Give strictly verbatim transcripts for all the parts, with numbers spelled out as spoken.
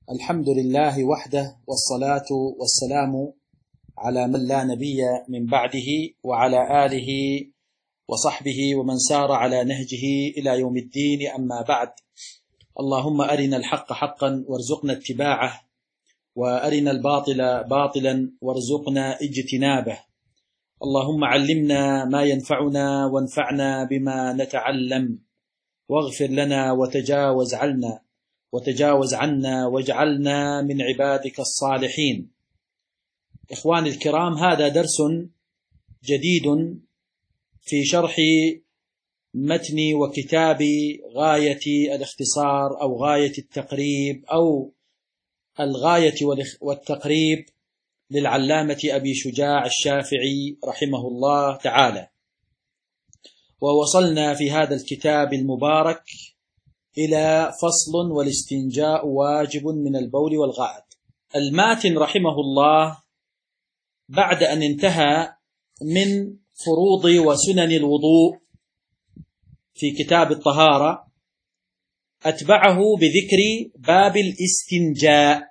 الحمد لله وحده، والصلاة والسلام على من لا نبي من بعده، وعلى آله وصحبه ومن سار على نهجه إلى يوم الدين. أما بعد، اللهم أرنا الحق حقا وارزقنا اتباعه، وأرنا الباطل باطلا وارزقنا اجتنابه. اللهم علمنا ما ينفعنا وانفعنا بما نتعلم، واغفر لنا وتجاوز عنا وتجاوز عنا واجعلنا من عبادك الصالحين. إخواني الكرام، هذا درس جديد في شرح متن وكتاب غاية الاختصار أو غاية التقريب أو الغاية والتقريب للعلامة أبي شجاع الشافعي رحمه الله تعالى. ووصلنا في هذا الكتاب المبارك إلى فصل: والاستنجاء واجب من البول والغائط. الماتن رحمه الله بعد أن انتهى من فروض وسنن الوضوء في كتاب الطهارة أتبعه بذكر باب الاستنجاء،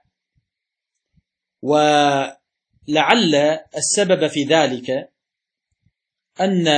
ولعل السبب في ذلك أن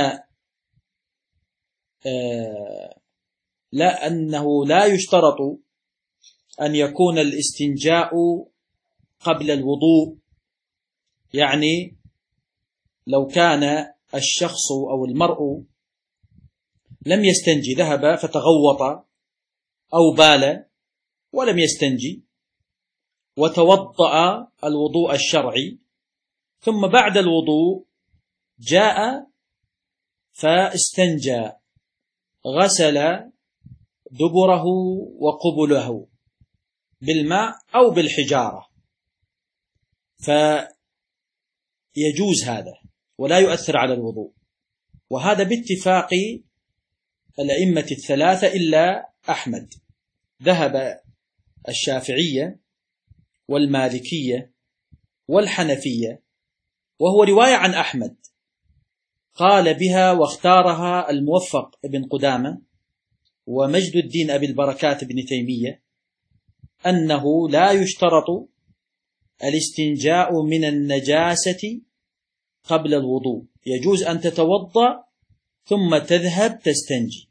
آه لا أنه لا يشترط أن يكون الاستنجاء قبل الوضوء. يعني لو كان الشخص أو المرء لم يستنجي، ذهب فتغوط أو بال ولم يستنجي، وتوضأ الوضوء الشرعي، ثم بعد الوضوء جاء فاستنجى، غسل دبره وقبله بالماء أو بالحجارة، فيجوز هذا ولا يؤثر على الوضوء. وهذا باتفاق الأئمة الثلاثة إلا أحمد. ذهب الشافعية والمالكية والحنفية، وهو رواية عن أحمد قال بها واختارها الموفق ابن قدامة ومجد الدين أبي البركات ابن تيمية، أنه لا يشترط الاستنجاء من النجاسة قبل الوضوء، يجوز أن تتوضأ ثم تذهب تستنجي.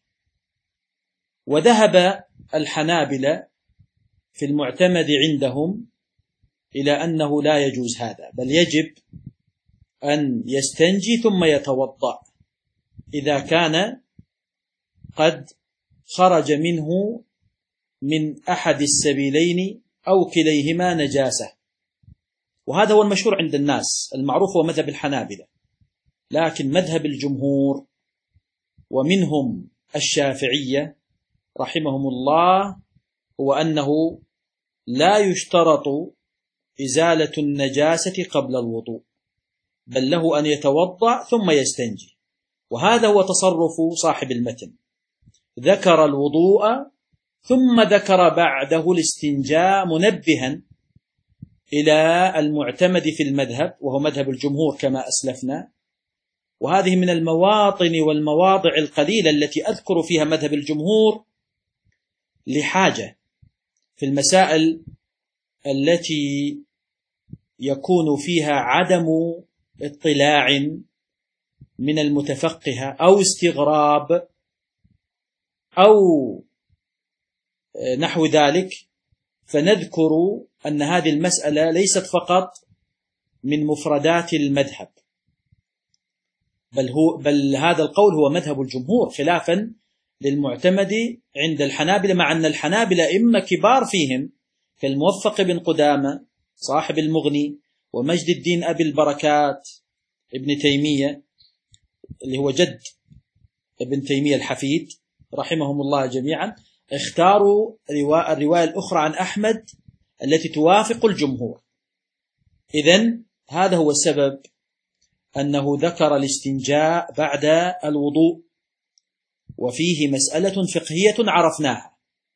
وذهب الحنابلة في المعتمد عندهم إلى أنه لا يجوز هذا، بل يجب أن يستنجي ثم يتوضأ إذا كان قد خرج منه من أحد السبيلين أو كليهما نجاسة. وهذا هو المشهور عند الناس، المعروف هو مذهب الحنابلة. لكن مذهب الجمهور ومنهم الشافعية رحمهم الله هو أنه لا يشترط إزالة النجاسة قبل الوضوء، بل له أن يتوضأ ثم يستنجي. وهذا هو تصرف صاحب المتن، ذكر الوضوء ثم ذكر بعده الاستنجاء منبها إلى المعتمد في المذهب وهو مذهب الجمهور كما أسلفنا. وهذه من المواطن والمواضع القليلة التي أذكر فيها مذهب الجمهور لحاجة في المسائل التي يكون فيها عدم اطلاع من المتفقه أو استغراب أو نحو ذلك، فنذكر أن هذه المسألة ليست فقط من مفردات المذهب، بل, هو بل هذا القول هو مذهب الجمهور خلافا للمعتمد عند الحنابلة، مع أن الحنابلة إما كبار فيهم كالموفق بن قدامة صاحب المغني ومجد الدين أبي البركات ابن تيمية اللي هو جد ابن تيمية الحفيد رحمهم الله جميعا، اختاروا الرواية الأخرى عن أحمد التي توافق الجمهور. إذن هذا هو السبب أنه ذكر الاستنجاء بعد الوضوء، وفيه مسألة فقهية عرفناها.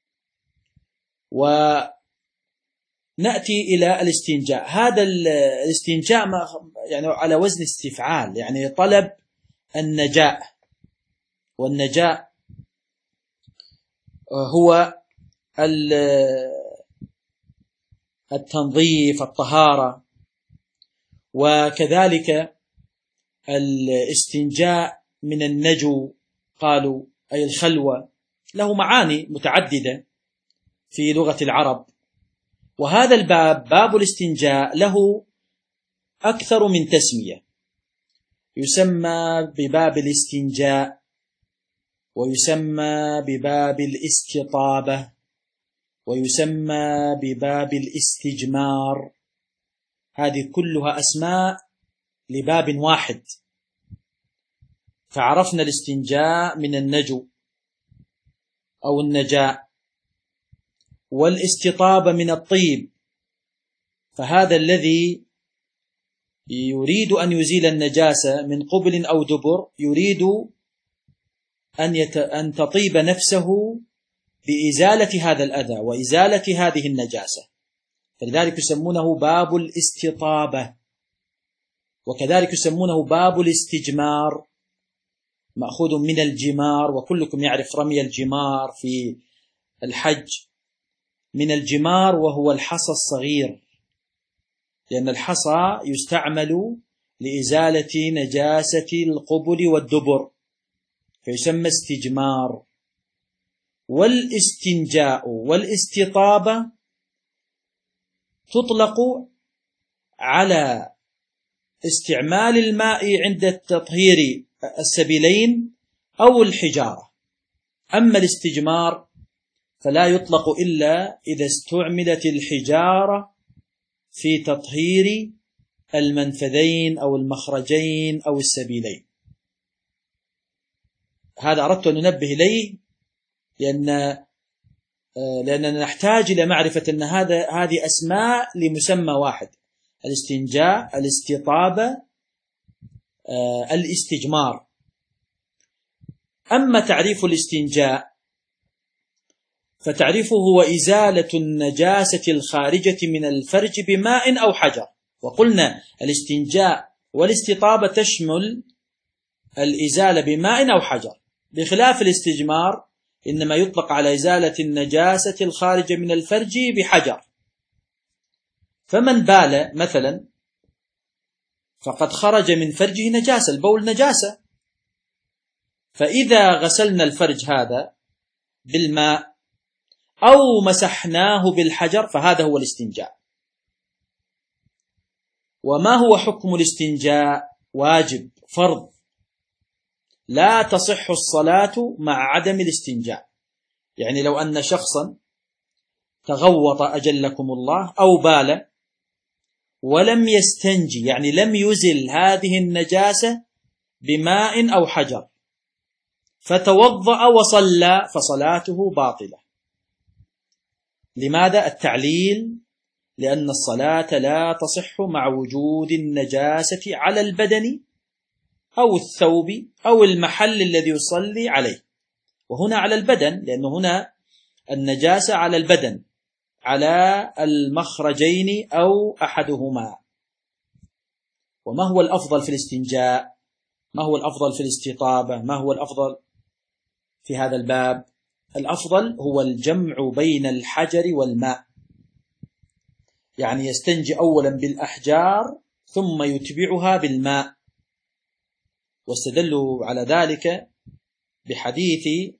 ونأتي إلى الاستنجاء. هذا الاستنجاء يعني على وزن استفعال، يعني طلب النجاء، والنجاء هو التنظيف، الطهارة. وكذلك الاستنجاء من النجو قالوا أي الخلوة، له معاني متعددة في لغة العرب. وهذا الباب باب الاستنجاء له أكثر من تسمية، يسمى بباب الاستنجاء، ويسمى بباب الاستطابة، ويسمى بباب الاستجمار. هذه كلها أسماء لباب واحد. فعرفنا الاستنجاء من النجو أو النجاء، والاستطابة من الطيب، فهذا الذي يريد أن يزيل النجاسة من قبل أو دبر يريد أن, يت... أن تطيب نفسه بإزالة هذا الأذى وإزالة هذه النجاسة، فلذلك يسمونه باب الاستطابة. وكذلك يسمونه باب الاستجمار، مأخوذ من الجمار، وكلكم يعرف رمي الجمار في الحج، من الجمار وهو الحصى الصغير، لأن الحصى يستعمل لإزالة نجاسة القبل والدبر فيسمى استجمار. والاستنجاء والاستطابة تطلق على استعمال الماء عند التطهير السبيلين أو الحجارة. أما الاستجمار فلا يطلق إلا إذا استعملت الحجارة في تطهير المنفذين أو المخرجين أو السبيلين. هذا أردت أن ننبه إليه، لأن لأننا نحتاج إلى معرفة أن هذا هذه أسماء لمسمى واحد: الاستنجاء، الاستطابة، الاستجمار. أما تعريف الاستنجاء فتعريفه هو إزالة النجاسة الخارجة من الفرج بماء أو حجر. وقلنا الاستنجاء والاستطابة تشمل الإزالة بماء أو حجر، بخلاف الاستجمار إنما يطلق على إزالة النجاسة الخارجة من الفرج بحجر. فمن بال مثلا فقد خرج من فرجه نجاسة، البول نجاسة، فإذا غسلنا الفرج هذا بالماء أو مسحناه بالحجر فهذا هو الاستنجاء. وما هو حكم الاستنجاء؟ واجب فرض، لا تصح الصلاة مع عدم الاستنجاء. يعني لو أن شخصا تغوط أجلكم الله أو بال ولم يستنجي، يعني لم يزل هذه النجاسة بماء أو حجر، فتوضأ وصلى فصلاته باطلة. لماذا؟ التعليل: لأن الصلاة لا تصح مع وجود النجاسة على البدن أو الثوب أو المحل الذي يصلي عليه. وهنا على البدن، لأن هنا النجاسة على البدن، على المخرجين أو أحدهما. وما هو الأفضل في الاستنجاء؟ ما هو الأفضل في الاستطابة؟ ما هو الأفضل في هذا الباب؟ الأفضل هو الجمع بين الحجر والماء، يعني يستنجي أولا بالأحجار ثم يتبعها بالماء. واستدلوا على ذلك بحديث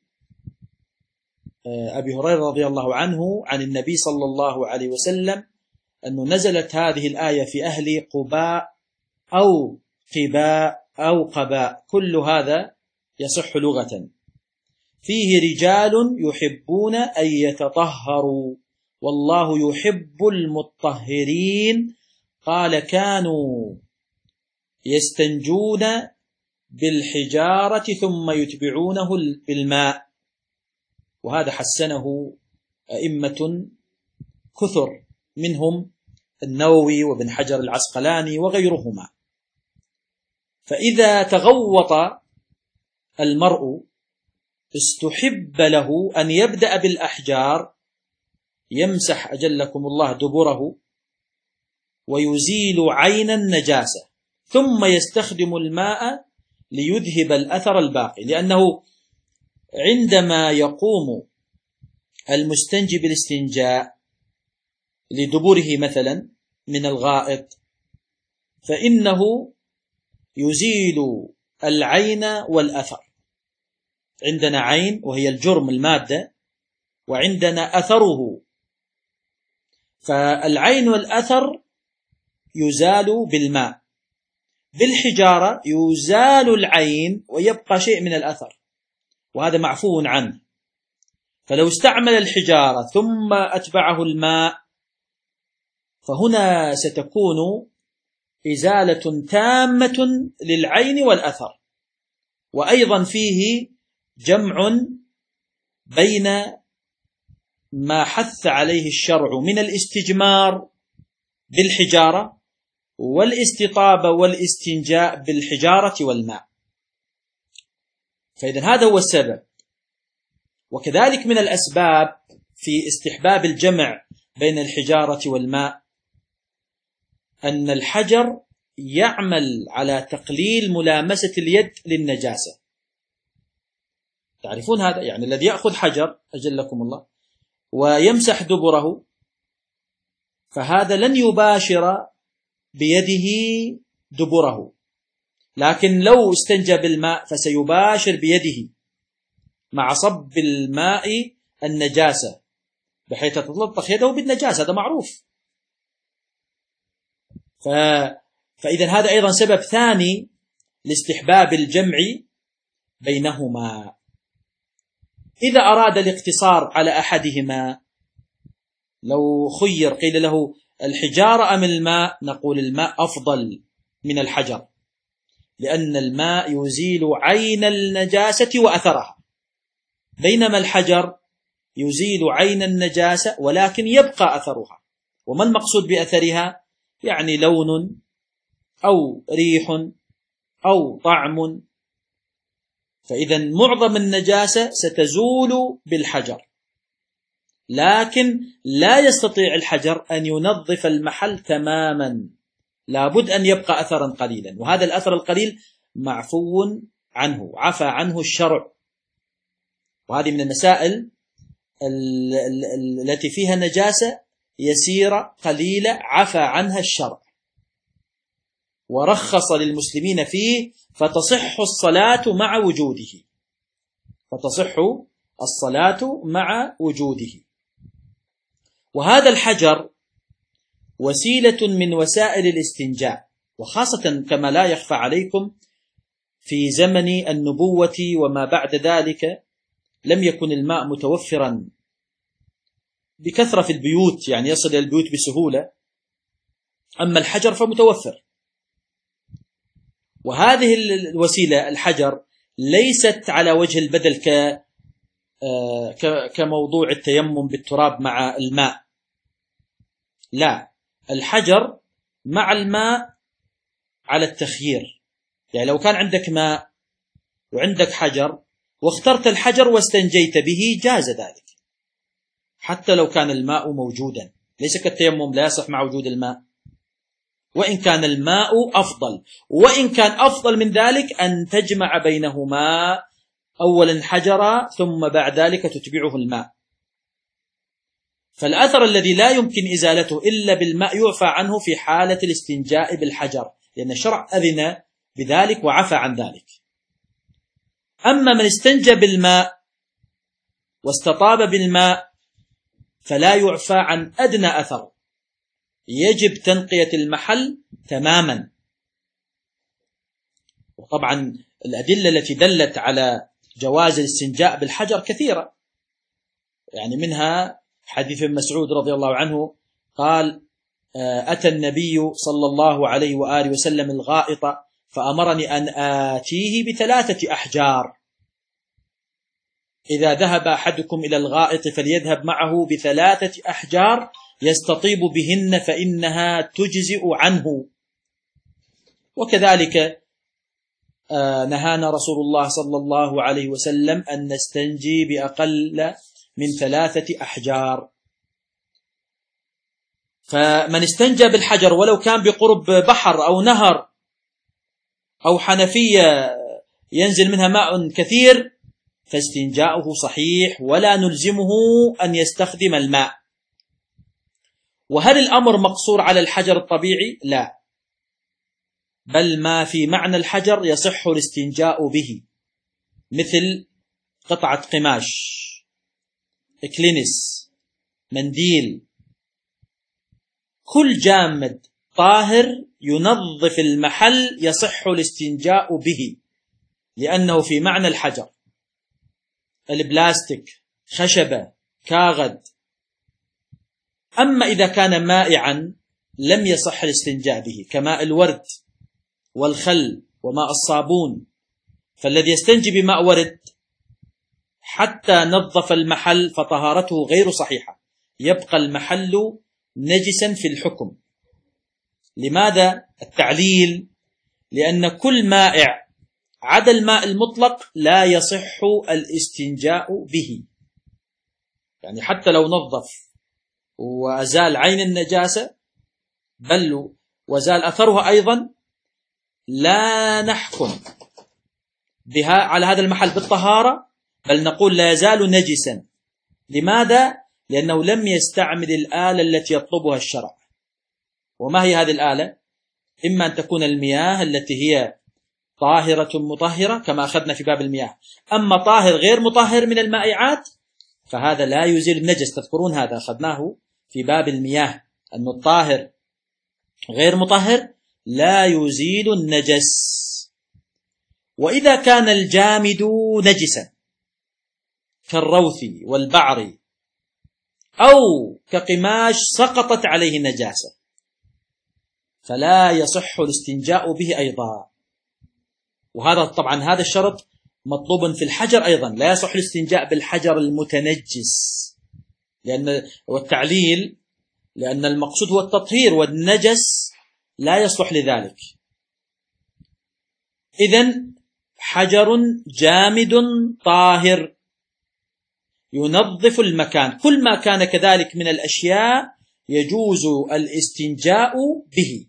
أبي هريرة رضي الله عنه عن النبي صلى الله عليه وسلم أنه نزلت هذه الآية في أهل قباء أو قباء أو قباء، كل هذا يصح لغة. فيه رجال يحبون أن يتطهروا والله يحب المطهرين، قال كانوا يستنجون بالحجارة ثم يتبعونه بالماء. وهذا حسنه أئمة كثر، منهم النووي وابن حجر العسقلاني وغيرهما. فإذا تغوط المرء استحب له أن يبدأ بالأحجار، يمسح أجلكم الله دبره ويزيل عين النجاسة، ثم يستخدم الماء ليذهب الأثر الباقي، لأنه عندما يقوم المستنجي بالاستنجاء لدبره مثلا من الغائط فإنه يزيل العين والأثر. عندنا عين وهي الجرم المادة، وعندنا أثره، فالعين والأثر يزال بالماء. بالحجارة يزال العين ويبقى شيء من الأثر، وهذا معفو عنه. فلو استعمل الحجارة ثم أتبعه الماء فهنا ستكون إزالة تامة للعين والأثر. وأيضا فيه جمع بين ما حث عليه الشرع من الاستجمار بالحجارة والاستطابة والاستنجاء بالحجارة والماء. فإذا هذا هو السبب. وكذلك من الأسباب في استحباب الجمع بين الحجارة والماء أن الحجر يعمل على تقليل ملامسة اليد للنجاسة. تعرفون هذا؟ يعني الذي يأخذ حجر أجلكم الله ويمسح دبره فهذا لن يباشر بيده دبره، لكن لو استنجى بالماء فسيباشر بيده مع صب الماء النجاسة بحيث تتلطخ يده بالنجاسة، هذا معروف. ف... فإذا هذا أيضا سبب ثاني لاستحباب الجمع بينهما. إذا أراد الاقتصار على أحدهما، لو خير قيل له الحجارة أم الماء، نقول الماء أفضل من الحجر، لأن الماء يزيل عين النجاسة وأثرها، بينما الحجر يزيل عين النجاسة ولكن يبقى أثرها. وما المقصود بأثرها؟ يعني لون أو ريح أو طعم. فإذا معظم النجاسة ستزول بالحجر، لكن لا يستطيع الحجر أن ينظف المحل تماما، لابد أن يبقى أثرا قليلا، وهذا الأثر القليل معفو عنه، عفى عنه الشرع. وهذه من المسائل التي فيها نجاسة يسيرة قليلة عفى عنها الشرع ورخص للمسلمين فيه، فتصح الصلاة مع وجوده، فتصح الصلاة مع وجوده. وهذا الحجر وسيلة من وسائل الاستنجاء، وخاصة كما لا يخفى عليكم في زمن النبوة وما بعد ذلك لم يكن الماء متوفرا بكثرة في البيوت، يعني يصل إلى البيوت بسهولة، أما الحجر فمتوفر. وهذه الوسيلة الحجر ليست على وجه البدل ك كموضوع التيمم بالتراب مع الماء، لا، الحجر مع الماء على التخيير. يعني لو كان عندك ماء وعندك حجر واخترت الحجر واستنجيت به جاز ذلك، حتى لو كان الماء موجودا، ليس كالتيمم لا يصح مع وجود الماء، وإن كان الماء أفضل. وإن كان أفضل من ذلك أن تجمع بينهما، أولا حجرا ثم بعد ذلك تتبعه الماء. فالأثر الذي لا يمكن إزالته إلا بالماء يعفى عنه في حالة الاستنجاء بالحجر، لأن الشرع أذن بذلك وعفى عن ذلك. أما من استنجى بالماء واستطاب بالماء فلا يعفى عن أدنى أثر، يجب تنقية المحل تماما. وطبعا الأدلة التي دلت على جواز الاستنجاء بالحجر كثيرة، يعني منها حديث ابن مسعود رضي الله عنه قال: أتى النبي صلى الله عليه وآله وسلم الغائط فأمرني أن آتيه بثلاثة أحجار، إذا ذهب أحدكم إلى الغائط فليذهب معه بثلاثة أحجار يستطيب بهن فإنها تجزئ عنه. وكذلك نهانا رسول الله صلى الله عليه وسلم أن نستنجي بأقل من ثلاثة أحجار. فمن استنجى بالحجر ولو كان بقرب بحر أو نهر أو حنفية ينزل منها ماء كثير فاستنجاؤه صحيح ولا نلزمه أن يستخدم الماء. وهل الأمر مقصور على الحجر الطبيعي؟ لا، بل ما في معنى الحجر يصح الاستنجاء به، مثل قطعة قماش، إكلينس، منديل، كل جامد طاهر ينظف المحل يصح الاستنجاء به لأنه في معنى الحجر. البلاستيك، خشبة، كاغد. أما إذا كان مائعا لم يصح الاستنجاء به، كماء الورد والخل وماء الصابون، فالذي يستنجي بماء ورد حتى نظف المحل فطهارته غير صحيحة، يبقى المحل نجسا في الحكم. لماذا؟ التعليل: لأن كل مائع عدا الماء المطلق لا يصح الاستنجاء به. يعني حتى لو نظف وأزال عين النجاسة بل وزال أثرها أيضا، لا نحكم بها على هذا المحل بالطهارة، بل نقول لا يزال نجسا. لماذا؟ لأنه لم يستعمل الآلة التي يطلبها الشرع. وما هي هذه الآلة؟ إما أن تكون المياه التي هي طاهرة مطهرة كما أخذنا في باب المياه، أما طاهر غير مطهر من المائعات فهذا لا يزيل النجس. تذكرون هذا أخذناه في باب المياه، أن الطاهر غير مطهر لا يزيل النجس. وإذا كان الجامد نجسا كالروث والبعر أو كقماش سقطت عليه نجاسة فلا يصح الاستنجاء به أيضا. وهذا طبعا هذا الشرط مطلوب في الحجر أيضا، لا يصح الاستنجاء بالحجر المتنجس، لأن والتعليل لأن المقصود هو التطهير والنجس لا يصلح لذلك. إذن حجر جامد طاهر ينظف المكان، كل ما كان كذلك من الأشياء يجوز الاستنجاء به.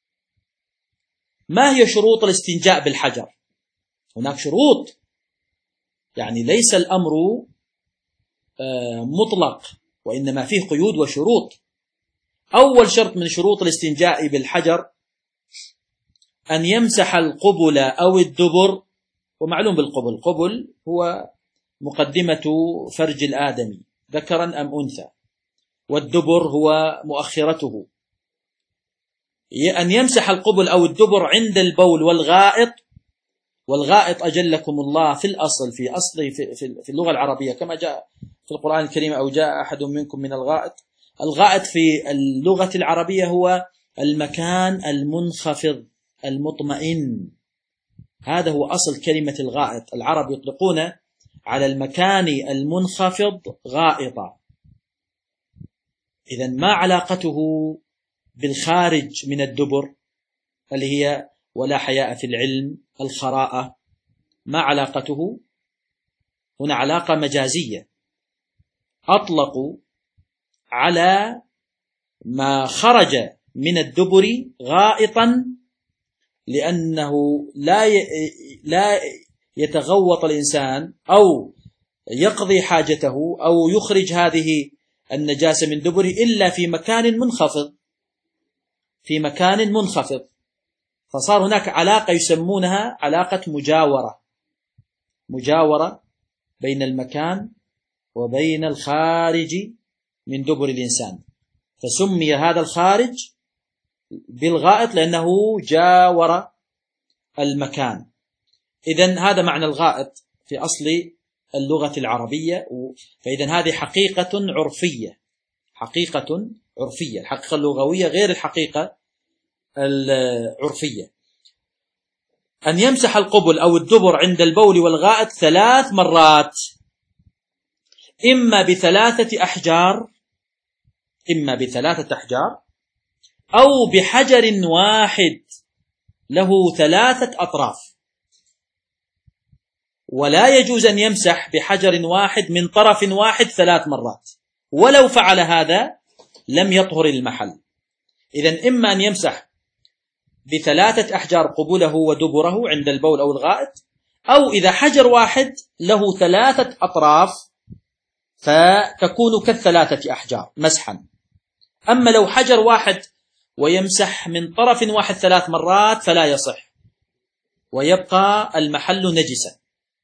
ما هي شروط الاستنجاء بالحجر؟ هناك شروط، يعني ليس الأمر مطلق وإنما فيه قيود وشروط. أول شرط من شروط الاستنجاء بالحجر أن يمسح القبل أو الدبر. ومعلوم بالقبل، القبل هو مقدمة فرج الآدمي ذكرا أم أنثى، والدبر هو مؤخرته. أن يمسح القبل أو الدبر عند البول والغائط. والغائط أجلكم الله في الأصل في أصله في اللغة العربية كما جاء في القرآن الكريم: أو جاء أحد منكم من الغائط. الغائط في اللغة العربية هو المكان المنخفض المطمئن، هذا هو أصل كلمة الغائط. العرب يطلقون على المكان المنخفض غائطا. إذن ما علاقته بالخارج من الدبر اللي هي ولا حياء في العلم الخراءة؟ ما علاقته؟ هنا علاقة مجازية، أطلقوا على ما خرج من الدبر غائطا لأنه لا لا يتغوط الإنسان أو يقضي حاجته أو يخرج هذه النجاسة من دبره إلا في مكان منخفض، في مكان منخفض. فصار هناك علاقة يسمونها علاقة مجاورة، مجاورة بين المكان وبين الخارج من دبر الإنسان، فسمي هذا الخارج بالغائط لأنه جاور المكان. إذن هذا معنى الغائط في أصل اللغة العربية. فإذن هذه حقيقة عرفية، حقيقة عرفية. الحقيقة اللغوية غير الحقيقة العرفية. أن يمسح القبل أو الدبر عند البول والغائط ثلاث مرات، إما بثلاثة أحجار إما بثلاثة أحجار أو بحجر واحد له ثلاثة أطراف. ولا يجوز أن يمسح بحجر واحد من طرف واحد ثلاث مرات، ولو فعل هذا لم يطهر المحل. إذن إما أن يمسح بثلاثة أحجار قبله ودبره عند البول أو الغائط، أو إذا حجر واحد له ثلاثة أطراف فتكون كالثلاثة أحجار مسحا. أما لو حجر واحد ويمسح من طرف واحد ثلاث مرات فلا يصح، ويبقى المحل نجسا.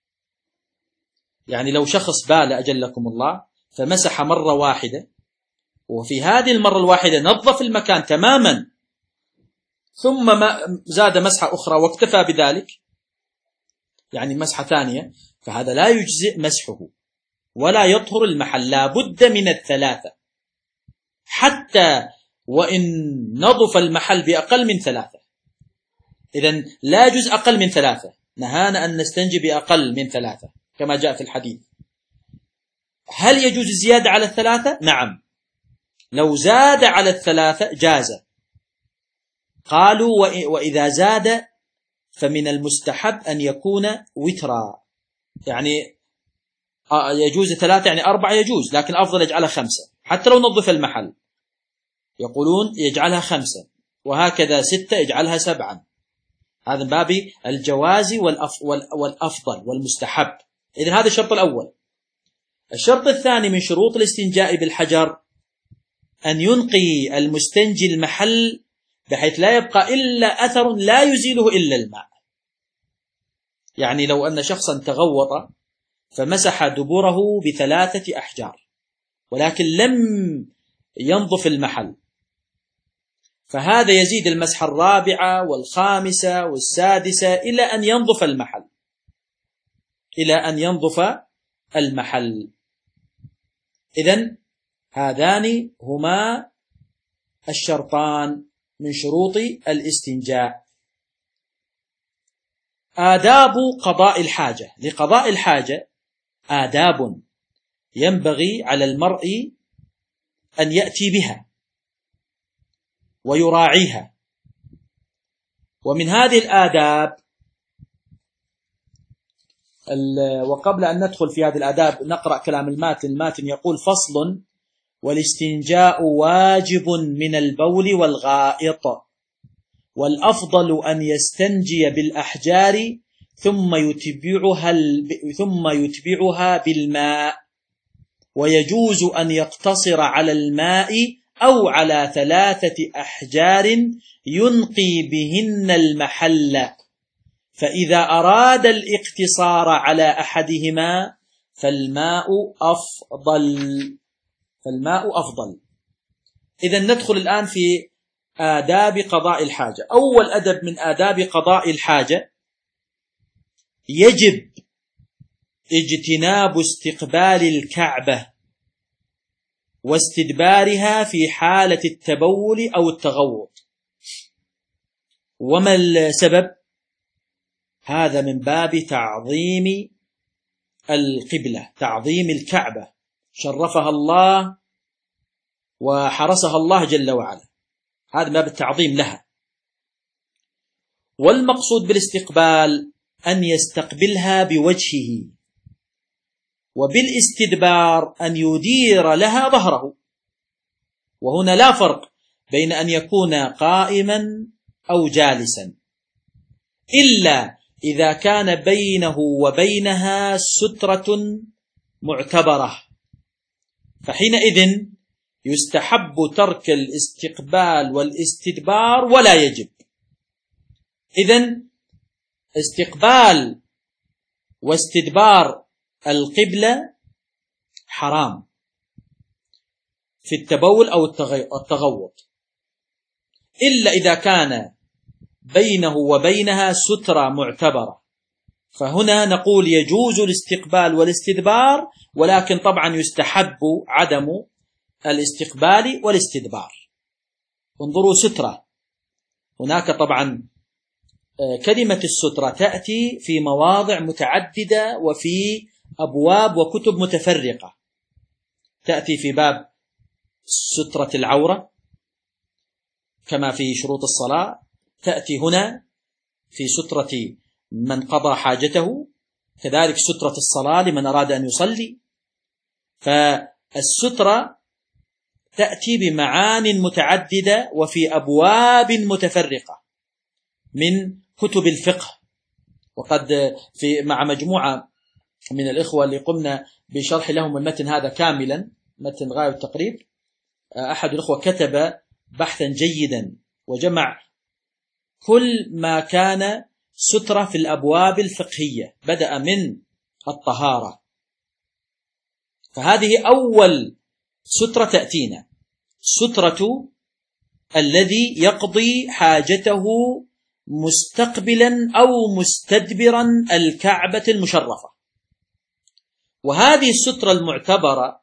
يعني لو شخص بال أجلكم الله فمسح مرة واحدة، وفي هذه المرة الواحدة نظف المكان تماما، ثم زاد مسحة أخرى واكتفى بذلك، يعني مسحة ثانية، فهذا لا يجزئ مسحه ولا يطهر المحل، لا بد من الثلاثة، حتى وإن نظف المحل بأقل من ثلاثة. إذن لا يجوز أقل من ثلاثة، نهانا أن نستنجي بأقل من ثلاثة كما جاء في الحديث. هل يجوز الزيادة على الثلاثة؟ نعم، لو زاد على الثلاثة جاز. قالوا وإذا زاد فمن المستحب أن يكون وترا، يعني يجوز ثلاثة يعني أربعة يجوز، لكن أفضل يجعلها خمسة حتى لو نظف المحل، يقولون يجعلها خمسة، وهكذا ستة يجعلها سبعا. هذا من باب الجواز والأفضل والمستحب. إذن هذا الشرط الأول. الشرط الثاني من شروط الاستنجاء بالحجر أن ينقي المستنجي المحل بحيث لا يبقى إلا أثر لا يزيله إلا الماء. يعني لو أن شخصا تغوط فمسح دبره بثلاثة أحجار ولكن لم ينظف المحل، فهذا يزيد المسحة الرابعة والخامسة والسادسة إلى أن ينظف المحل، إلى أن ينظف المحل. إذن هذان هما الشرطان من شروط الاستنجاء. آداب قضاء الحاجة. لقضاء الحاجة آداب ينبغي على المرء أن يأتي بها ويراعيها. ومن هذه الآداب، وقبل أن ندخل في هذه الآداب نقرأ كلام الماتن. الماتن يقول: فصل: والاستنجاء واجب من البول والغائط، والأفضل أن يستنجي بالأحجار ثم يتبعها ثم يتبعها بالماء، ويجوز أن يقتصر على الماء أو على ثلاثة أحجار ينقي بهن المحل، فإذا أراد الاقتصار على أحدهما فالماء أفضل فالماء أفضل. إذن ندخل الآن في آداب قضاء الحاجة. أول أدب من آداب قضاء الحاجة: يجب اجتناب استقبال الكعبة واستدبارها في حالة التبول أو التغوط. وما السبب؟ هذا من باب تعظيم القبلة، تعظيم الكعبة، شرفها الله وحرسها الله جل وعلا، هذا باب التعظيم لها. والمقصود بالاستقبال أن يستقبلها بوجهه، وبالاستدبار أن يدير لها ظهره. وهنا لا فرق بين أن يكون قائما أو جالسا، إلا إذا كان بينه وبينها سترة معتبرة، فحينئذ يستحب ترك الاستقبال والاستدبار ولا يجب. إذن استقبال واستدبار القبلة حرام في التبول أو التغوط، إلا إذا كان بينه وبينها سترة معتبرة، فهنا نقول يجوز الاستقبال والاستدبار، ولكن طبعا يستحب عدم الاستقبال والاستدبار. انظروا، سترة، هناك طبعا كلمة السترة تأتي في مواضع متعددة وفي أبواب وكتب متفرقة. تأتي في باب سترة العورة كما في شروط الصلاة، تأتي هنا في سترة من قضى حاجته، كذلك سترة الصلاة لمن أراد أن يصلي. فالسترة تأتي بمعان متعددة وفي أبواب متفرقة من كتب الفقه. وقد في مع مجموعة من الإخوة اللي قمنا بشرح لهم المتن هذا كاملا، متن غاية التقريب، أحد الأخوة كتب بحثا جيدا وجمع كل ما كان سترة في الأبواب الفقهية، بدأ من الطهارة، فهذه أول سترة تأتينا، سترة الذي يقضي حاجته مستقبلا أو مستدبرا الكعبة المشرفة. وهذه السترة المعتبرة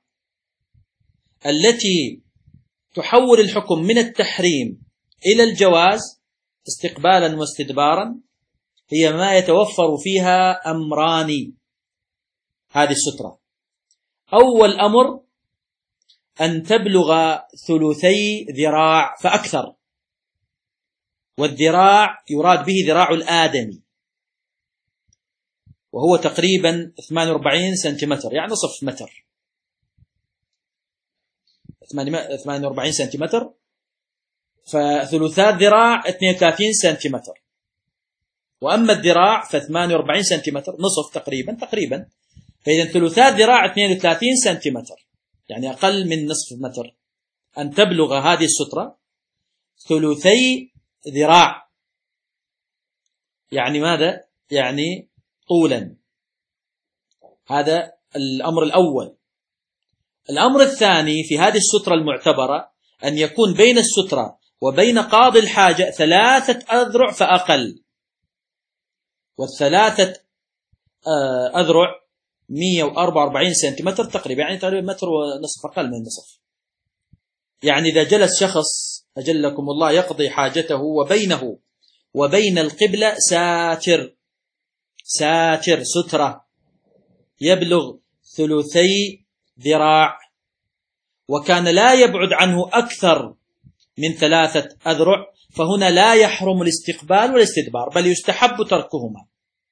التي تحول الحكم من التحريم إلى الجواز استقبالا واستدبارا هي ما يتوفر فيها أمران. هذه السترة أول أمر أن تبلغ ثلثي ذراع فأكثر، والذراع يراد به ذراع الآدمي، وهو تقريبا ثمانية وأربعين سنتيمتر، يعني نصف متر، ثمانية وأربعين سنتيمتر، فثلثات ذراع اثنين وثلاثين سنتيمتر، وأما الذراع فثمانية وأربعين سنتيمتر نصف تقريبا تقريبا فإذا ثلثات ذراع اثنين وثلاثين سنتيمتر، يعني أقل من نصف متر. أن تبلغ هذه السترة ثلثي ذراع، يعني ماذا؟ يعني طولا. هذا الأمر الأول. الأمر الثاني في هذه السترة المعتبرة أن يكون بين السترة وبين قاضي الحاجة ثلاثة أذرع فأقل، والثلاثة أذرع مئة وأربعة وأربعين سنتيمتر تقريبا، يعني تقريبا متر ونصف، أقل من النصف. يعني إذا جلس شخص أجلكم الله يقضي حاجته وبينه وبين القبلة ساتر ساتر سترة يبلغ ثلثي ذراع، وكان لا يبعد عنه أكثر من ثلاثة أذرع، فهنا لا يحرم الاستقبال والاستدبار، بل يستحب تركهما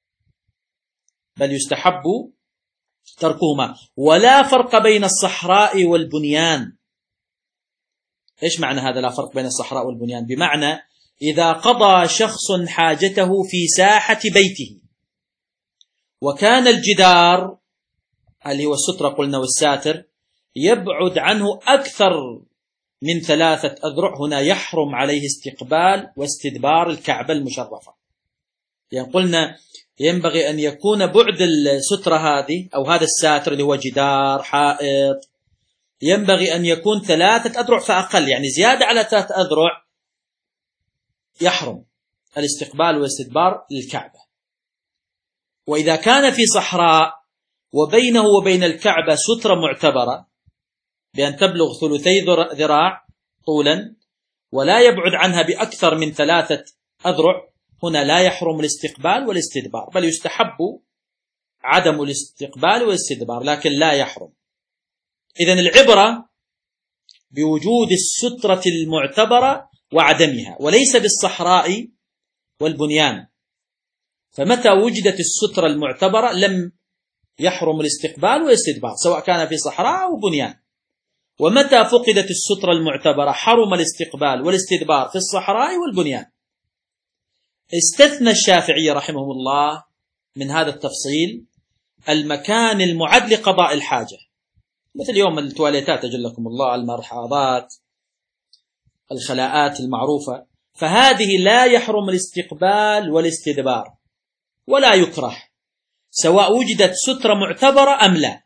بل يستحب تركهما ولا فرق بين الصحراء والبنيان. إيش معنى هذا لا فرق بين الصحراء والبنيان؟ بمعنى إذا قضى شخص حاجته في ساحة بيته وكان الجدار اللي هو السترة قلنا والساتر يبعد عنه أكثر من ثلاثة أذرع، هنا يحرم عليه استقبال واستدبار الكعبة المشرفة. يعني قلنا ينبغي أن يكون بعد السترة هذه أو هذا الساتر اللي هو جدار حائط ينبغي أن يكون ثلاثة أذرع فأقل، يعني زيادة على ثلاثة أذرع يحرم الاستقبال والاستدبار للكعبة. وإذا كان في صحراء وبينه وبين الكعبة سترة معتبرة بأن تبلغ ثلثي ذراع طولا ولا يبعد عنها بأكثر من ثلاثة أذرع، هنا لا يحرم الاستقبال والاستدبار، بل يستحب عدم الاستقبال والاستدبار لكن لا يحرم. إذن العبرة بوجود السترة المعتبرة وعدمها وليس بالصحراء والبنيان. فمتى وجدت السترة المعتبرة لم يحرم الاستقبال والاستدبار سواء كان في صحراء أو بنيان، ومتى فقدت السترة المعتبرة حرم الاستقبال والاستدبار في الصحراء والبنيان. استثنى الشافعي رحمه الله من هذا التفصيل المكان المعد لقضاء الحاجة، مثل يوم التواليتات أجلكم الله، المرحاضات، الخلاءات المعروفة، فهذه لا يحرم الاستقبال والاستدبار ولا يكره سواء وجدت سترة معتبرة أم لا.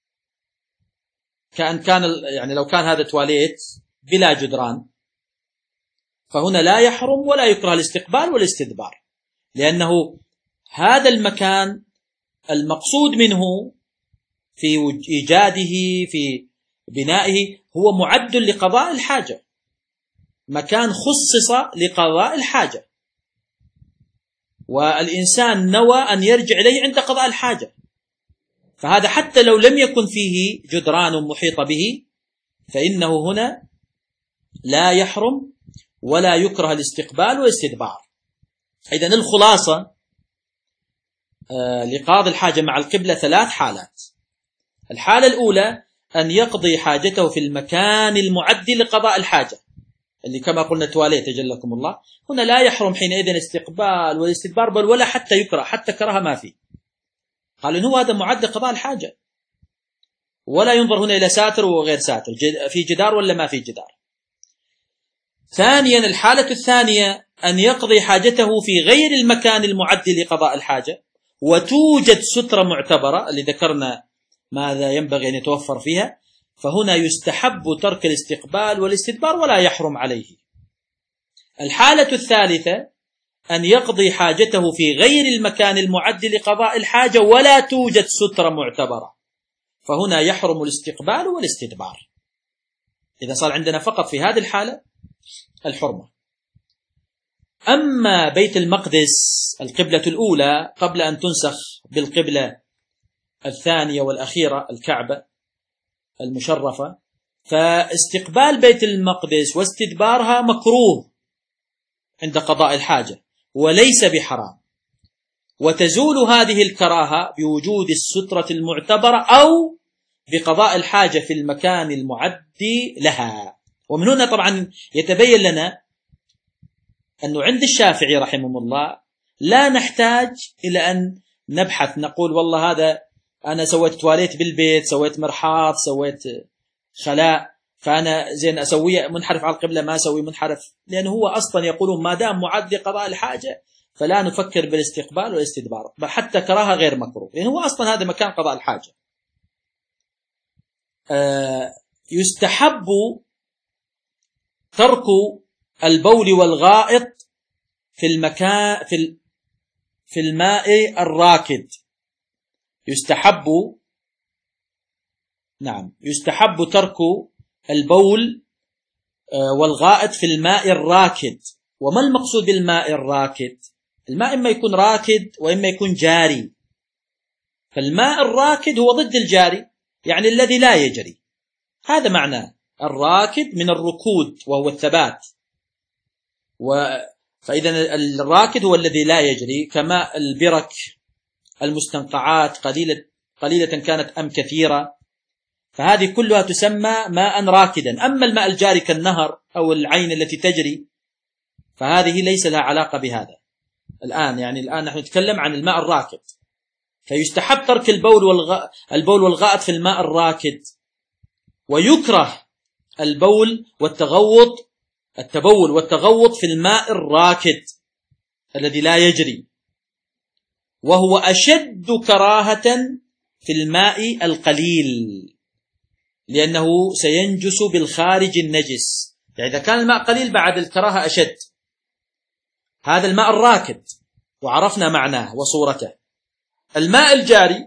كأن كان يعني لو كان هذا تواليت بلا جدران فهنا لا يحرم ولا يكره الاستقبال والاستدبار، لأنه هذا المكان المقصود منه في إيجاده في بنائه هو معد لقضاء الحاجة، مكان خصص لقضاء الحاجة، والإنسان نوى أن يرجع إليه عند قضاء الحاجة، فهذا حتى لو لم يكن فيه جدران محيطة به فإنه هنا لا يحرم ولا يكره الاستقبال والاستدبار. إذن الخلاصة آه لقاضي الحاجة مع القبلة ثلاث حالات. الحالة الأولى أن يقضي حاجته في المكان المعد لقضاء الحاجة اللي كما قلنا تواليت جلكم الله، هنا لا يحرم حينئذ الاستقبال والاستدبار بل ولا حتى يكره، حتى كره ما فيه، قالوا إن هو هذا معد لقضاء الحاجة. ولا ينظر هنا إلى ساتر وغير ساتر، في جدار ولا ما في جدار. ثانيا الحالة الثانية أن يقضي حاجته في غير المكان المعد لقضاء الحاجة وتوجد سترة معتبرة اللي ذكرنا ماذا ينبغي أن يتوفر فيها، فهنا يستحب ترك الاستقبال والاستدبار ولا يحرم عليه. الحالة الثالثة أن يقضي حاجته في غير المكان المعد لقضاء الحاجة ولا توجد سترة معتبرة، فهنا يحرم الاستقبال والاستدبار. إذا صار عندنا فقط في هذه الحالة الحرمة. أما بيت المقدس القبلة الأولى قبل أن تنسخ بالقبلة الثانية والأخيرة الكعبة المشرفة، فاستقبال بيت المقدس واستدبارها مكروه عند قضاء الحاجة وليس بحرام، وتزول هذه الكراهة بوجود السترة المعتبرة أو بقضاء الحاجة في المكان المعد لها. ومن هنا طبعا يتبين لنا أنه عند الشافعي رحمه الله لا نحتاج إلى أن نبحث نقول والله هذا أنا سويت تواليت بالبيت، سويت مرحاض، سويت خلاء، فأنا زين أسويه منحرف على القبلة ما أسوي منحرف، لأنه هو أصلا يقولون ما دام معد لقضاء الحاجة فلا نفكر بالاستقبال والاستدبار، بل حتى كراهة غير مكروه، لأنه هو أصلا هذا مكان قضاء الحاجة. آه يستحب ترك البول والغائط في المكان في في الماء الراكد. يستحب نعم يستحب ترك البول والغائط في الماء الراكد. وما المقصود بالماء الراكد؟ الماء إما يكون راكد وإما يكون جاري. فالماء الراكد هو ضد الجاري، يعني الذي لا يجري، هذا معناه الراكد من الركود وهو الثبات. فإذا الراكد هو الذي لا يجري، كماء البرك المستنقعات قليلة قليلة كانت أم كثيرة، فهذه كلها تسمى ماء راكدا. أما الماء الجاري كالنهر أو العين التي تجري فهذه ليس لها علاقة بهذا الآن، يعني الآن نحن نتكلم عن الماء الراكد. فيستحب ترك البول والغ... البول والغائط في الماء الراكد، ويكره البول والتغوط التبول والتغوط في الماء الراكد الذي لا يجري، وهو أشد كراهة في الماء القليل لأنه سينجس بالخارج النجس. يعني إذا كان الماء قليل بعد الكراهة أشد. هذا الماء الراكد وعرفنا معناه وصورته. الماء الجاري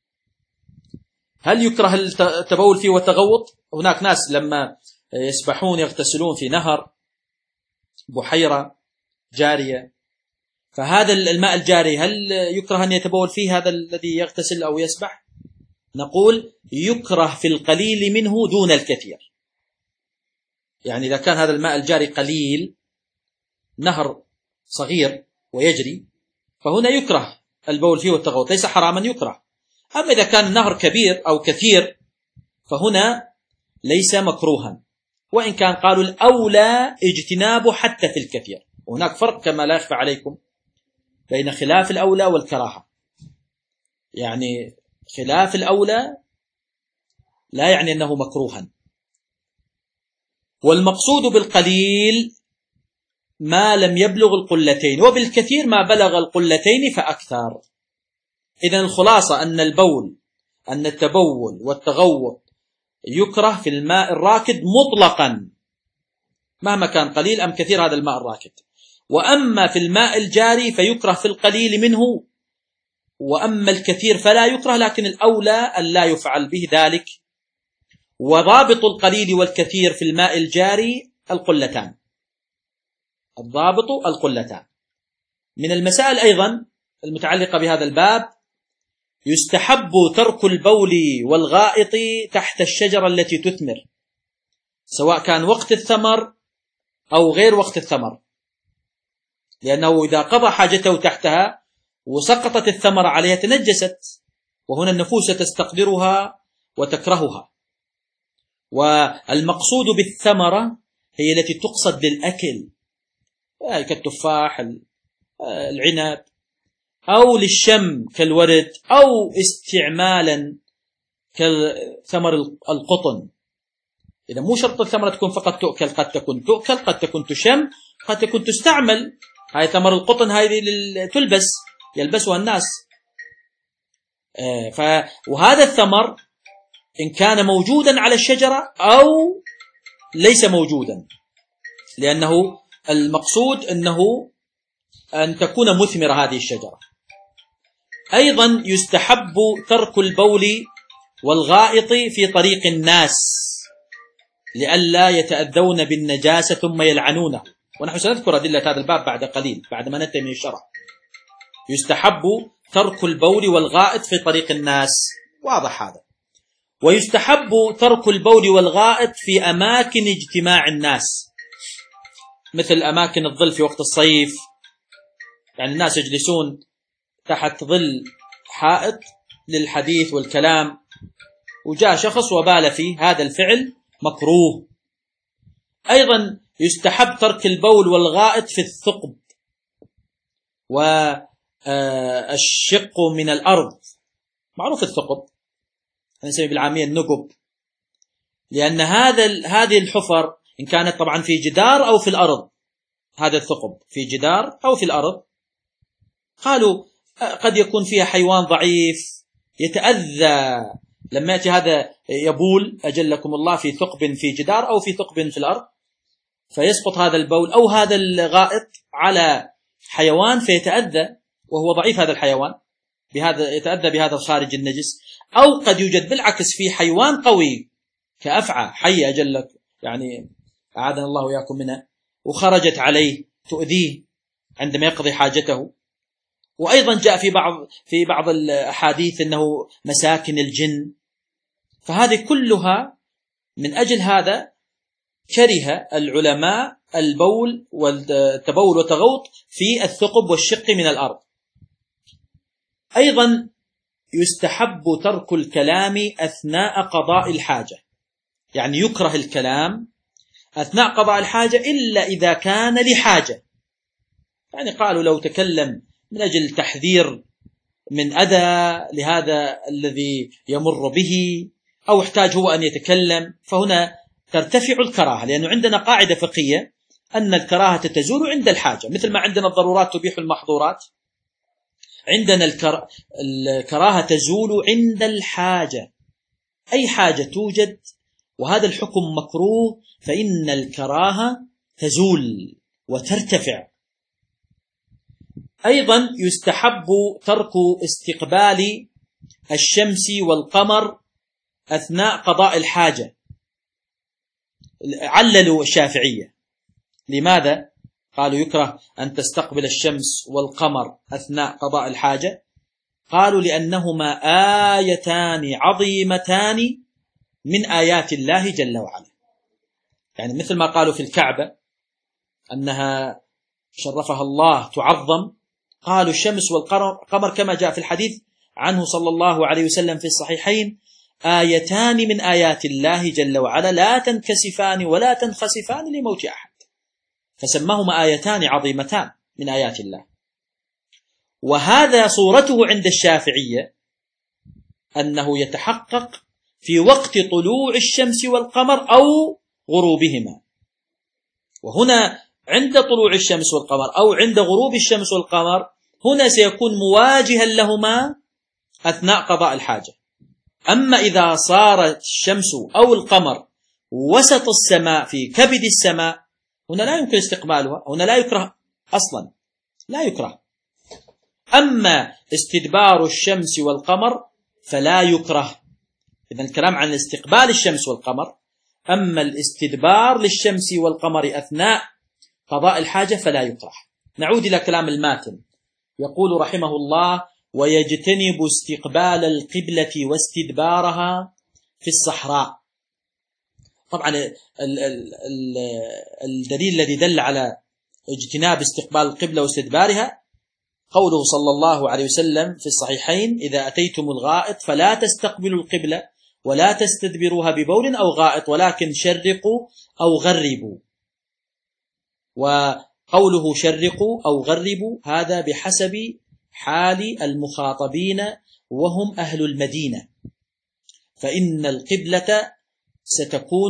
هل يكره التبول فيه والتغوط؟ هناك ناس لما يسبحون يغتسلون في نهر، بحيرة جارية، فهذا الماء الجاري هل يكره أن يتبول فيه هذا الذي يغتسل أو يسبح؟ نقول يكره في القليل منه دون الكثير. يعني إذا كان هذا الماء الجاري قليل، نهر صغير ويجري، فهنا يكره البول فيه والتغوط، ليس حراما يكره. أما إذا كان النهر كبير أو كثير فهنا ليس مكروها، وإن كان قالوا الأولى اجتنابه حتى في الكثير. وهناك فرق كما لا يخفى عليكم بين خلاف الأولى والكراهة. يعني خلاف الأولى لا يعني أنه مكروها. والمقصود بالقليل ما لم يبلغ القلتين، وبالكثير ما بلغ القلتين فأكثر. إذن الخلاصة أن البول أن التبول والتغوط يكره في الماء الراكد مطلقا مهما كان قليل أم كثير هذا الماء الراكد. وأما في الماء الجاري فيكره في القليل منه، وأما الكثير فلا يكره، لكن الأولى أن لا يفعل به ذلك. وضابط القليل والكثير في الماء الجاري القلتان، الضابط القلتان. من المسائل أيضا المتعلقة بهذا الباب يستحب ترك البول والغائط تحت الشجرة التي تثمر، سواء كان وقت الثمر أو غير وقت الثمر، لأنه إذا قضى حاجته تحتها وسقطت الثمرة عليها تنجست، وهنا النفوس تستقدرها وتكرهها. والمقصود بالثمرة هي التي تقصد للأكل كالتفاح العنب، أو للشم كالورد، أو استعمالا كثمر القطن. إذا مو شرط الثمرة تكون فقط تؤكل، قد تكون تؤكل، قد تكون تشم، قد تكون تستعمل. هاي ثمر القطن هذه تلبس، يلبسها الناس. ف وهذا الثمر إن كان موجودا على الشجرة أو ليس موجودا، لأنه المقصود أنه أن تكون مثمرة هذه الشجرة. أيضا يستحب ترك البول والغائط في طريق الناس لئلا يتأذون بالنجاسة ثم يلعنونه، ونحن سنذكر أدلة هذا الباب بعد قليل بعد ما ننتهي من الشرح. يستحب ترك البول والغائط في طريق الناس، واضح هذا. ويستحب ترك البول والغائط في أماكن اجتماع الناس، مثل أماكن الظل في وقت الصيف، يعني الناس يجلسون تحت ظل حائط للحديث والكلام، وجاء شخص وبال فيه، هذا الفعل مكروه. أيضا يستحب ترك البول والغائط في الثقب والشق من الأرض. معروف الثقب نسميه بالعامية النقب، لأن هذا هذه الحفر إن كانت طبعا في جدار أو في الأرض، هذا الثقب في جدار أو في الأرض، قالوا قد يكون فيها حيوان ضعيف يتأذى لما يأتي هذا يبول أجلكم الله في ثقب في جدار أو في ثقب في الأرض، فيسقط هذا البول أو هذا الغائط على حيوان فيتأذى وهو ضعيف هذا الحيوان، بهذا يتأذى بهذا الخارج النجس. أو قد يوجد بالعكس في حيوان قوي كأفعى حية أجلك يعني أعاذنا الله وإياكم منها، وخرجت عليه تؤذيه عندما يقضي حاجته. وأيضا جاء في بعض في بعض الأحاديث أنه مساكن الجن. فهذه كلها من أجل هذا كره العلماء البول والتبول والتغوط في الثقب والشق من الأرض. أيضا يستحب ترك الكلام أثناء قضاء الحاجة، يعني يكره الكلام أثناء قضاء الحاجة إلا إذا كان لحاجة. يعني قالوا لو تكلم من أجل تحذير من أذى لهذا الذي يمر به أو احتاج هو أن يتكلم، فهنا ترتفع الكراهة، لأنه عندنا قاعدة فقهية أن الكراهة تزول عند الحاجة، مثل ما عندنا الضرورات تبيح المحظورات، عندنا الكر... الكراهة تزول عند الحاجة. أي حاجة توجد وهذا الحكم مكروه فإن الكراهة تزول وترتفع. أيضا يستحب ترك استقبال الشمس والقمر أثناء قضاء الحاجة. عللوا الشافعية، لماذا؟ قالوا يكره أن تستقبل الشمس والقمر أثناء قضاء الحاجة. قالوا لأنهما آيتان عظيمتان من آيات الله جل وعلا، يعني مثل ما قالوا في الكعبة أنها شرفها الله تعظم، قالوا الشمس والقمر كما جاء في الحديث عنه صلى الله عليه وسلم في الصحيحين آيتان من آيات الله جل وعلا لا تنكسفان ولا تنخسفان لموت أحد، فسماهما آيتان عظيمتان من آيات الله. وهذا صورته عند الشافعية أنه يتحقق في وقت طلوع الشمس والقمر أو غروبهما. وهنا عند طلوع الشمس والقمر أو عند غروب الشمس والقمر هنا سيكون مواجها لهما أثناء قضاء الحاجة. أما إذا صارت الشمس أو القمر وسط السماء في كبد السماء هنا لا يمكن استقبالها، هنا لا يكره أصلا، لا يكره. أما استدبار الشمس والقمر فلا يكره. إذن الكلام عن استقبال الشمس والقمر، أما الاستدبار للشمس والقمر أثناء قضاء الحاجة فلا يكره. نعود إلى كلام الماتن، يقول رحمه الله: ويجتنب استقبال القبلة واستدبارها في الصحراء. طبعا الدليل الذي دل على اجتناب استقبال القبلة واستدبارها قوله صلى الله عليه وسلم في الصحيحين: إذا أتيتم الغائط فلا تستقبلوا القبلة ولا تستدبروها ببول أو غائط ولكن شرقوا أو غربوا. وقوله شرقوا أو غربوا هذا بحسب حال المخاطبين وهم أهل المدينة، فإن القبلة ستكون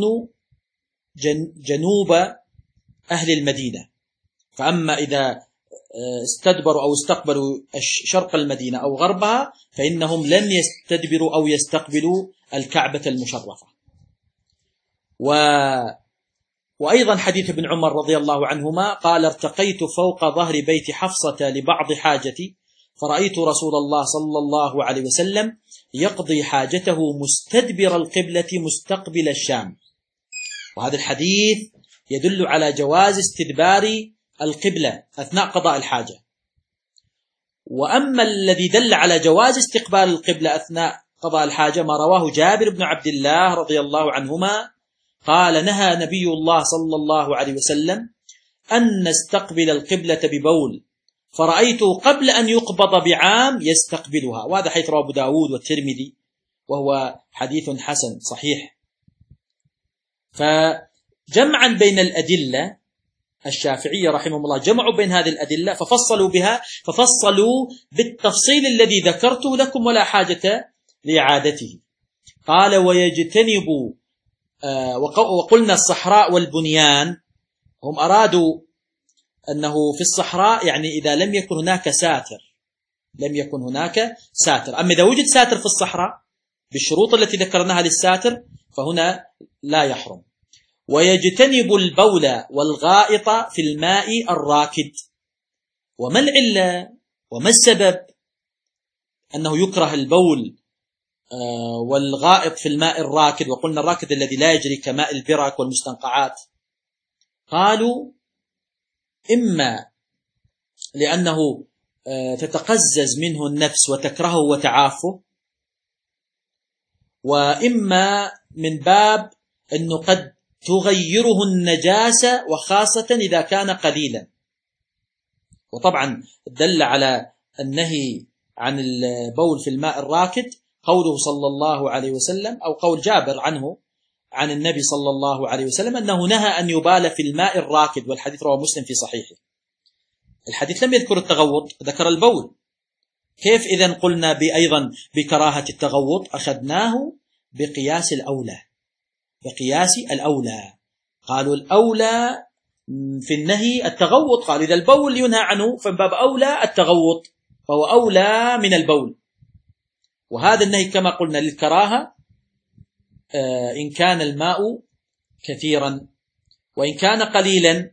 جنوب أهل المدينة. فأما إذا استدبروا أو استقبلوا شرق المدينة أو غربها فإنهم لن يستدبروا أو يستقبلوا الكعبة المشرفة. و وأيضا حديث ابن عمر رضي الله عنهما قال: ارتقيت فوق ظهر بيت حفصة لبعض حاجتي فرأيت رسول الله صلى الله عليه وسلم يقضي حاجته مستدبر القبلة مستقبل الشام. وهذا الحديث يدل على جواز استدبار القبلة أثناء قضاء الحاجة. وأما الذي دل على جواز استقبال القبلة أثناء قضاء الحاجة ما رواه جابر بن عبد الله رضي الله عنهما قال: نهى نبي الله صلى الله عليه وسلم أن نستقبل القبلة ببول فرأيته قبل أن يقبض بعام يستقبلها. وهذا حيث رواه أبو داود والترمذي وهو حديث حسن صحيح. فجمعا بين الأدلة الشافعية رحمه الله جمعوا بين هذه الأدلة ففصلوا بها ففصلوا بالتفصيل الذي ذكرته لكم ولا حاجة لإعادته. قال: ويجتنب آه وقلنا الصحراء والبنيان، هم أرادوا أنه في الصحراء يعني إذا لم يكن هناك ساتر لم يكن هناك ساتر. أما إذا وجد ساتر في الصحراء بالشروط التي ذكرناها للساتر فهنا لا يحرم. ويجتنب البول والغائط في الماء الراكد. وما العلة وما السبب أنه يكره البول والغائط في الماء الراكد؟ وقلنا الراكد الذي لا يجري كماء البرك والمستنقعات. قالوا: إما لأنه تتقزز منه النفس وتكرهه وتعافه، وإما من باب أنه قد تغيره النجاسة وخاصة إذا كان قليلا. وطبعا دل على النهي عن البول في الماء الراكد قوله صلى الله عليه وسلم أو قول جابر عنه عن النبي صلى الله عليه وسلم أنه نهى أن يبال في الماء الراكد، والحديث رواه مسلم في صحيحه. الحديث لم يذكر التغوط، ذكر البول. كيف إذن قلنا بأيضا بكراهة التغوط؟ أخذناه بقياس الأولى بقياس الأولى قالوا الأولى في النهي التغوط، قالوا إذا البول ينهى عنه فباب أولى التغوط، فهو أولى من البول. وهذا النهي كما قلنا للكراهة إن كان الماء كثيرا، وإن كان قليلا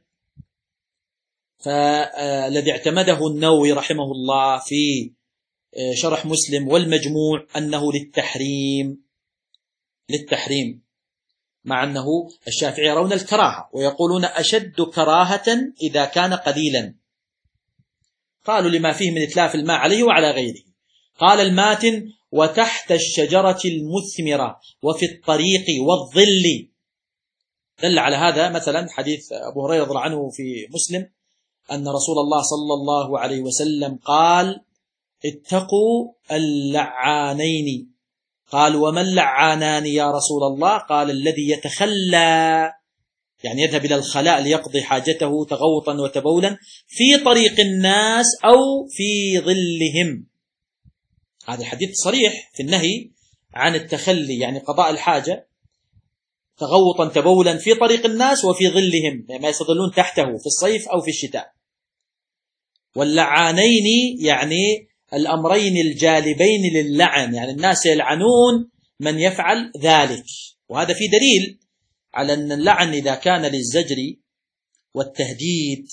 فالذي اعتمده النووي رحمه الله في شرح مسلم والمجموع أنه للتحريم للتحريم مع أنه الشافعي يرون الكراهة ويقولون أشد كراهة إذا كان قليلا. قالوا لما فيه من إتلاف الماء عليه وعلى غيره. قال الماتن: وتحت الشجرة المثمرة وفي الطريق والظل. دل على هذا مثلا حديث أبو هريرة رضي الله عنه في مسلم أن رسول الله صلى الله عليه وسلم قال: اتقوا اللعانين. قال: وما اللعانان يا رسول الله؟ قال: الذي يتخلى يعني يذهب إلى الخلاء ليقضي حاجته تغوطا وتبولا في طريق الناس أو في ظلهم. هذا الحديث صريح في النهي عن التخلي يعني قضاء الحاجة تغوطا تبولا في طريق الناس وفي ظلهم ما يستظلون تحته في الصيف أو في الشتاء. واللعانين يعني الأمرين الجالبين للعن، يعني الناس يلعنون من يفعل ذلك. وهذا في دليل على أن اللعن إذا كان للزجر والتهديد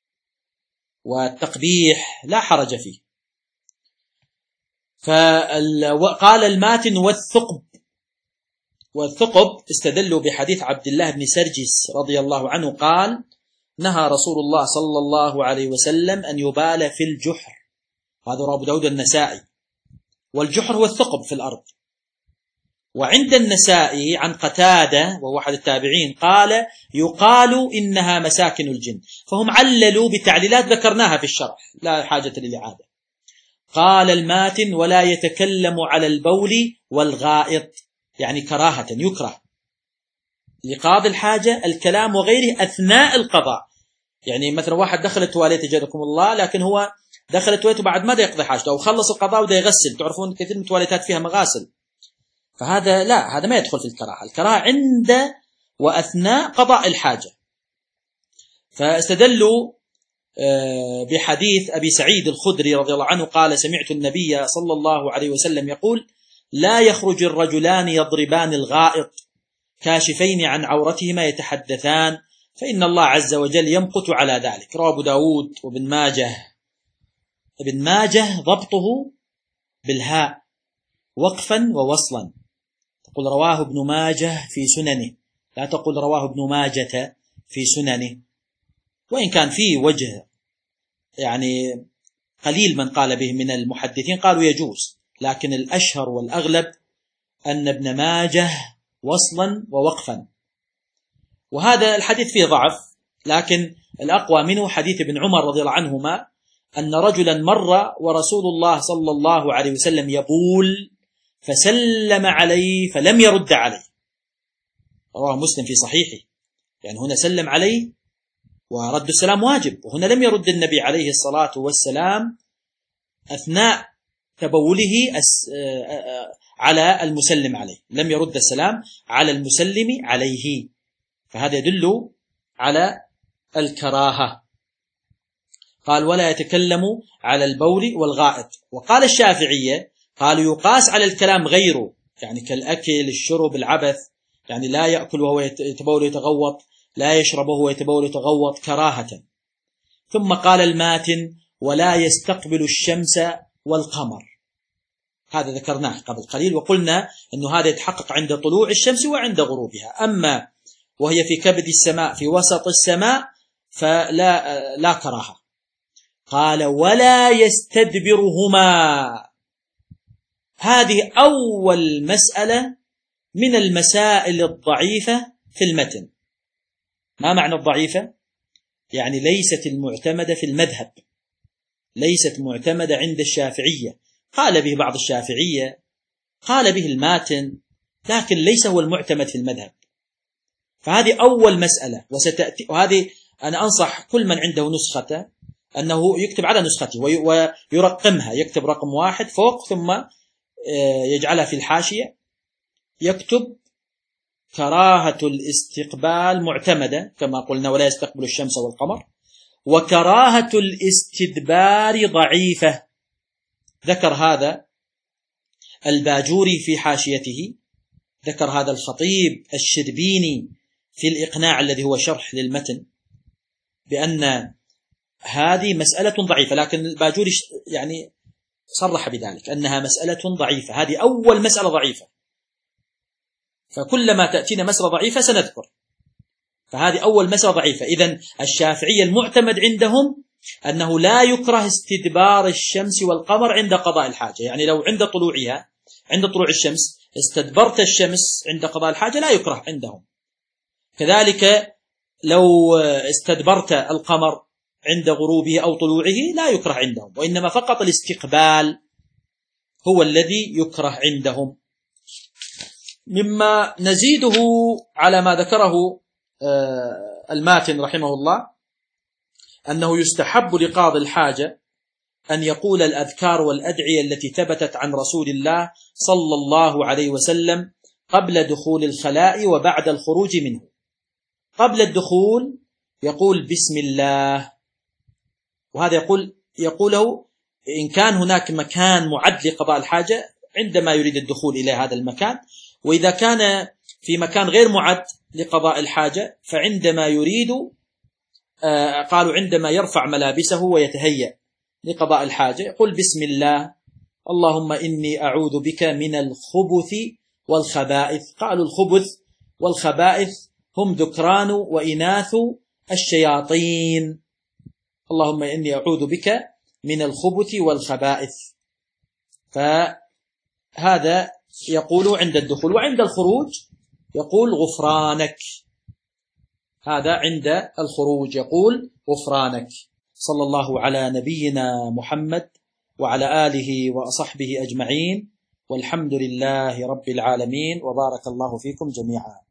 والتقبيح لا حرج فيه. فقال الماتن: والثقب. والثقب استدلوا بحديث عبد الله بن سرجس رضي الله عنه قال: نهى رسول الله صلى الله عليه وسلم أن يبال في الجحر. هذا رواه أبو داود النسائي. والجحر هو الثقب في الأرض. وعند النسائي عن قتادة وهو أحد التابعين قال: يقال إنها مساكن الجن. فهم عللوا بتعليلات ذكرناها في الشرح لا حاجة للإعادة. قال الماتن: ولا يتكلم على البول والغائط يعني كراهة يكره لقاضي الحاجة الكلام وغيره أثناء القضاء. يعني مثلا واحد دخل التواليت جزاكم الله لكن هو دخل التواليت وبعد ماذا يقضي حاجته أو خلص القضاء وده يغسل. تعرفون كثير من التواليتات فيها مغاسل فهذا لا، هذا ما يدخل في الكراهة. الكراهة عند وأثناء قضاء الحاجة. فاستدلوا بحديث أبي سعيد الخدري رضي الله عنه قال: سمعت النبي صلى الله عليه وسلم يقول: لا يخرج الرجلان يضربان الغائط كاشفين عن عورتهما يتحدثان فإن الله عز وجل يمقت على ذلك. رواه أبو داود وابن ماجه. ابن ماجه ضبطه بالهاء وقفا ووصلا، تقول رواه ابن ماجه في سننه، لا تقول رواه ابن ماجة في سننه. وإن كان فيه وجه يعني قليل من قال به من المحدثين قالوا يجوز، لكن الأشهر والأغلب أن ابن ماجه وصلا ووقفا. وهذا الحديث فيه ضعف، لكن الأقوى منه حديث ابن عمر رضي الله عنهما أن رجلا مر ورسول الله صلى الله عليه وسلم يبول فسلم عليه فلم يرد عليه. رواه مسلم في صحيحه. يعني هنا سلم عليه ورد السلام واجب، وهنا لم يرد النبي عليه الصلاة والسلام أثناء تبوله على المسلم عليه، لم يرد السلام على المسلم عليه، فهذا يدل على الكراهة. قال: ولا يتكلم على البول والغائط. وقال الشافعية قالوا يقاس على الكلام غيره، يعني كالأكل، الشرب، العبث، يعني لا يأكل وهو يتبول يتغوط، لا يشرب وهو يتبول يتغوط كراهة. ثم قال الماتن: ولا يستقبل الشمس والقمر. هذا ذكرناه قبل قليل، وقلنا أنه هذا يتحقق عند طلوع الشمس وعند غروبها. أما وهي في كبد السماء في وسط السماء فلا لا كراهة. قال: ولا يستدبرهما. هذه أول مسألة من المسائل الضعيفة في المتن. ما معنى الضعيفة؟ يعني ليست المعتمدة في المذهب، ليست معتمدة عند الشافعية. قال به بعض الشافعية، قال به الماتن، لكن ليس هو المعتمد في المذهب. فهذه أول مسألة، وستأتي. وهذه أنا أنصح كل من عنده نسخة أنه يكتب على نسخته ويرقمها، يكتب رقم واحد فوق ثم يجعلها في الحاشية، يكتب كراهة الاستقبال معتمدة كما قلنا، ولا يستقبل الشمس والقمر، وكراهة الاستدبار ضعيفة. ذكر هذا الباجوري في حاشيته، ذكر هذا الخطيب الشربيني في الإقناع الذي هو شرح للمتن، بأن هذه مسألة ضعيفة، لكن الباجوري يعني صرح بذلك أنها مسألة ضعيفة. هذه أول مسألة ضعيفة، فكلما تأتينا مسألة ضعيفة سنذكر. فهذه أول مسألة ضعيفة. إذن الشافعية المعتمد عندهم أنه لا يكره استدبار الشمس والقمر عند قضاء الحاجة. يعني لو عند طلوعها، عند طلوع الشمس استدبرت الشمس عند قضاء الحاجة لا يكره عندهم. كذلك لو استدبرت القمر عند غروبه أو طلوعه لا يكره عندهم، وإنما فقط الاستقبال هو الذي يكره عندهم. مما نزيده على ما ذكره الماتن رحمه الله أنه يستحب لقاضي الحاجة أن يقول الأذكار والأدعية التي ثبتت عن رسول الله صلى الله عليه وسلم قبل دخول الخلاء وبعد الخروج منه. قبل الدخول يقول بسم الله، وهذا يقول يقوله إن كان هناك مكان معد لقضاء الحاجة عندما يريد الدخول إلى هذا المكان، وإذا كان في مكان غير معد لقضاء الحاجة فعندما يريد آه قالوا عندما يرفع ملابسه ويتهيأ لقضاء الحاجة يقول بسم الله اللهم إني أعوذ بك من الخبث والخبائث. قالوا الخبث والخبائث هم ذكران وإناث الشياطين. اللهم إني أعوذ بك من الخبث والخبائث. فهذا يقول عند الدخول، وعند الخروج يقول غفرانك. هذا عند الخروج يقول غفرانك. صلى الله على نبينا محمد وعلى آله وصحبه أجمعين، والحمد لله رب العالمين، وبارك الله فيكم جميعا.